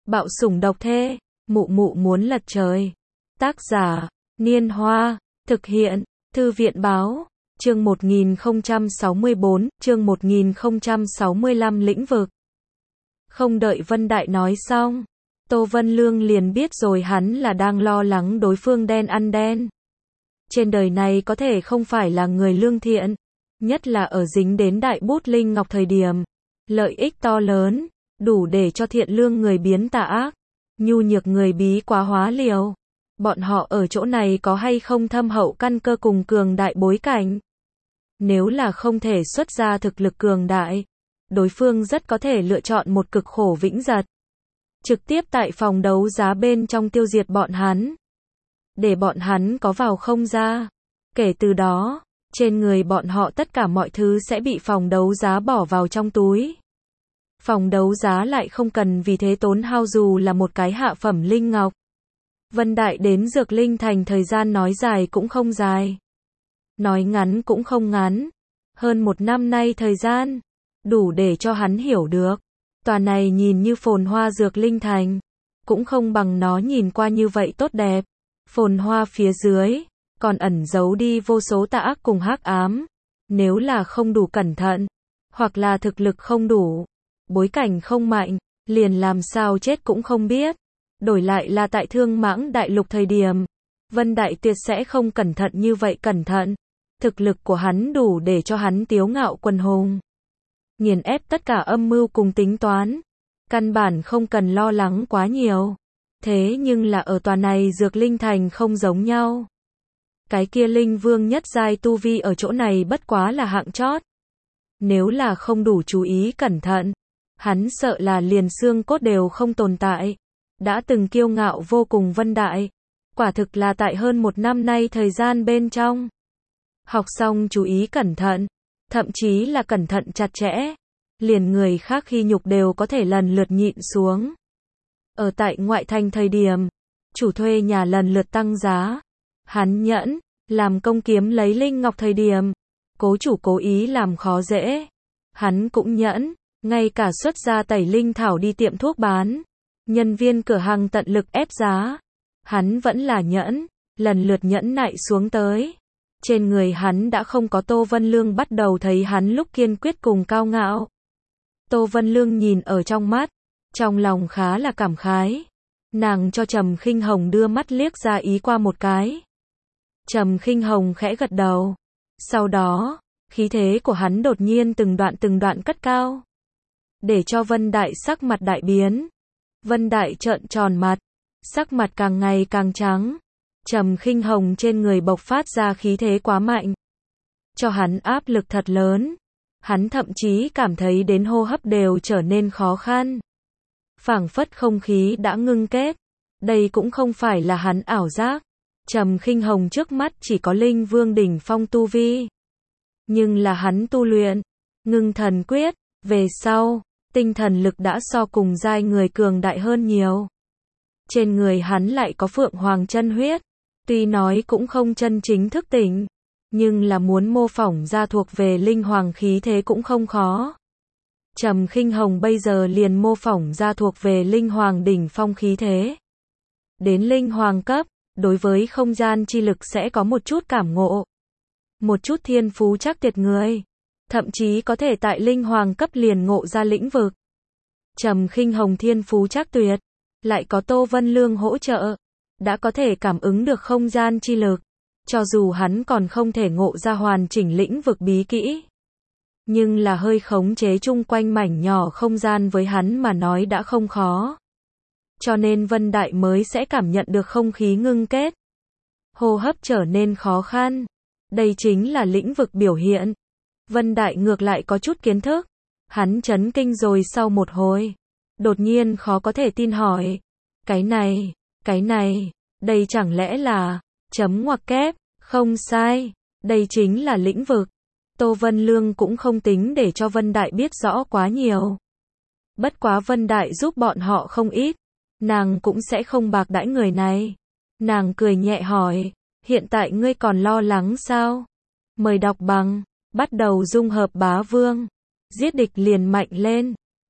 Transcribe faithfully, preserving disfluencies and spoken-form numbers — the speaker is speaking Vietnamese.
Bạo sủng độc thê, mụ mụ muốn lật trời. Tác giả, Niên Hoa, thực hiện, Thư viện Báo, chương một nghìn không trăm sáu mươi bốn, chương một nghìn không trăm sáu mươi lăm lĩnh vực. Không đợi Vân Đại nói xong, Tô Vân Lương liền biết rồi hắn là đang lo lắng đối phương đen ăn đen. Trên đời này có thể không phải là người lương thiện, nhất là ở dính đến đại bút linh ngọc thời điểm. Lợi ích to lớn, đủ để cho thiện lương người biến tà ác, nhu nhược người bí quá hóa liều. Bọn họ ở chỗ này có hay không thâm hậu căn cơ cùng cường đại bối cảnh? Nếu là không thể xuất ra thực lực cường đại, đối phương rất có thể lựa chọn một cực khổ vĩnh giật. Trực tiếp tại phòng đấu giá bên trong tiêu diệt bọn hắn. Để bọn hắn có vào không ra. Kể từ đó, trên người bọn họ tất cả mọi thứ sẽ bị phòng đấu giá bỏ vào trong túi. Phòng đấu giá lại không cần vì thế tốn hao dù là một cái hạ phẩm linh ngọc. Vân Đại đến Dược Linh Thành thời gian nói dài cũng không dài. Nói ngắn cũng không ngắn. Hơn một năm nay thời gian, đủ để cho hắn hiểu được. Tòa này nhìn như phồn hoa Dược Linh Thành, cũng không bằng nó nhìn qua như vậy tốt đẹp. Phồn hoa phía dưới, còn ẩn giấu đi vô số tà ác cùng hắc ám. Nếu là không đủ cẩn thận, hoặc là thực lực không đủ, bối cảnh không mạnh, liền làm sao chết cũng không biết. Đổi lại là tại Thương Mãng Đại Lục thời điểm, Vân Đại tuyệt sẽ không cẩn thận như vậy cẩn thận. Thực lực của hắn đủ để cho hắn tiếu ngạo quần hùng. Nghiền ép tất cả âm mưu cùng tính toán. Căn bản không cần lo lắng quá nhiều. Thế nhưng là ở tòa này Dược Linh Thành không giống nhau. Cái kia Linh Vương nhất giai tu vi ở chỗ này bất quá là hạng chót. Nếu là không đủ chú ý cẩn thận, hắn sợ là liền xương cốt đều không tồn tại. Đã từng kiêu ngạo vô cùng Vân Đại, quả thực là tại hơn một năm nay thời gian bên trong. Học xong chú ý cẩn thận, thậm chí là cẩn thận chặt chẽ, liền người khác khi nhục đều có thể lần lượt nhịn xuống. Ở tại ngoại thành thời điểm, chủ thuê nhà lần lượt tăng giá, hắn nhẫn, làm công kiếm lấy linh ngọc thời điểm, cố chủ cố ý làm khó dễ, hắn cũng nhẫn, ngay cả xuất ra tẩy linh thảo đi tiệm thuốc bán, nhân viên cửa hàng tận lực ép giá, hắn vẫn là nhẫn, lần lượt nhẫn nại xuống tới. Trên người hắn đã không có Tô Vân Lương bắt đầu thấy hắn lúc kiên quyết cùng cao ngạo. Tô Vân Lương nhìn ở trong mắt, trong lòng khá là cảm khái. Nàng cho Trầm Khinh Hồng đưa mắt liếc ra ý qua một cái. Trầm Khinh Hồng khẽ gật đầu. Sau đó, khí thế của hắn đột nhiên từng đoạn từng đoạn cất cao. Để cho Vân Đại sắc mặt đại biến. Vân Đại trợn tròn mặt, sắc mặt càng ngày càng trắng. Trầm Khinh Hồng trên người bộc phát ra khí thế quá mạnh, cho hắn áp lực thật lớn. Hắn thậm chí cảm thấy đến hô hấp đều trở nên khó khăn. Phảng phất không khí đã ngưng kết. Đây cũng không phải là hắn ảo giác. Trầm Khinh Hồng trước mắt chỉ có Linh Vương đỉnh phong tu vi. Nhưng là hắn tu luyện Ngưng Thần Quyết, về sau, tinh thần lực đã so cùng giai người cường đại hơn nhiều. Trên người hắn lại có Phượng Hoàng chân huyết. Tuy nói cũng không chân chính thức tỉnh, nhưng là muốn mô phỏng ra thuộc về linh hoàng khí thế cũng không khó. Trầm Khinh Hồng bây giờ liền mô phỏng ra thuộc về linh hoàng đỉnh phong khí thế. Đến linh hoàng cấp, đối với không gian chi lực sẽ có một chút cảm ngộ. Một chút thiên phú chắc tuyệt người. Thậm chí có thể tại linh hoàng cấp liền ngộ ra lĩnh vực. Trầm Khinh Hồng thiên phú chắc tuyệt, lại có Tô Vân Lương hỗ trợ. Đã có thể cảm ứng được không gian chi lực, cho dù hắn còn không thể ngộ ra hoàn chỉnh lĩnh vực bí kỹ. Nhưng là hơi khống chế chung quanh mảnh nhỏ không gian với hắn mà nói đã không khó. Cho nên Vân Đại mới sẽ cảm nhận được không khí ngưng kết. Hô hấp trở nên khó khăn. Đây chính là lĩnh vực biểu hiện. Vân Đại ngược lại có chút kiến thức. Hắn chấn kinh rồi sau một hồi. Đột nhiên khó có thể tin hỏi. Cái này... Cái này, đây chẳng lẽ là, chấm ngoặc kép, không sai, đây chính là lĩnh vực. Tô Vân Lương cũng không tính để cho Vân Đại biết rõ quá nhiều. Bất quá Vân Đại giúp bọn họ không ít, nàng cũng sẽ không bạc đãi người này. Nàng cười nhẹ hỏi, hiện tại ngươi còn lo lắng sao? Mời đọc bằng, bắt đầu dung hợp bá vương, giết địch liền mạnh lên.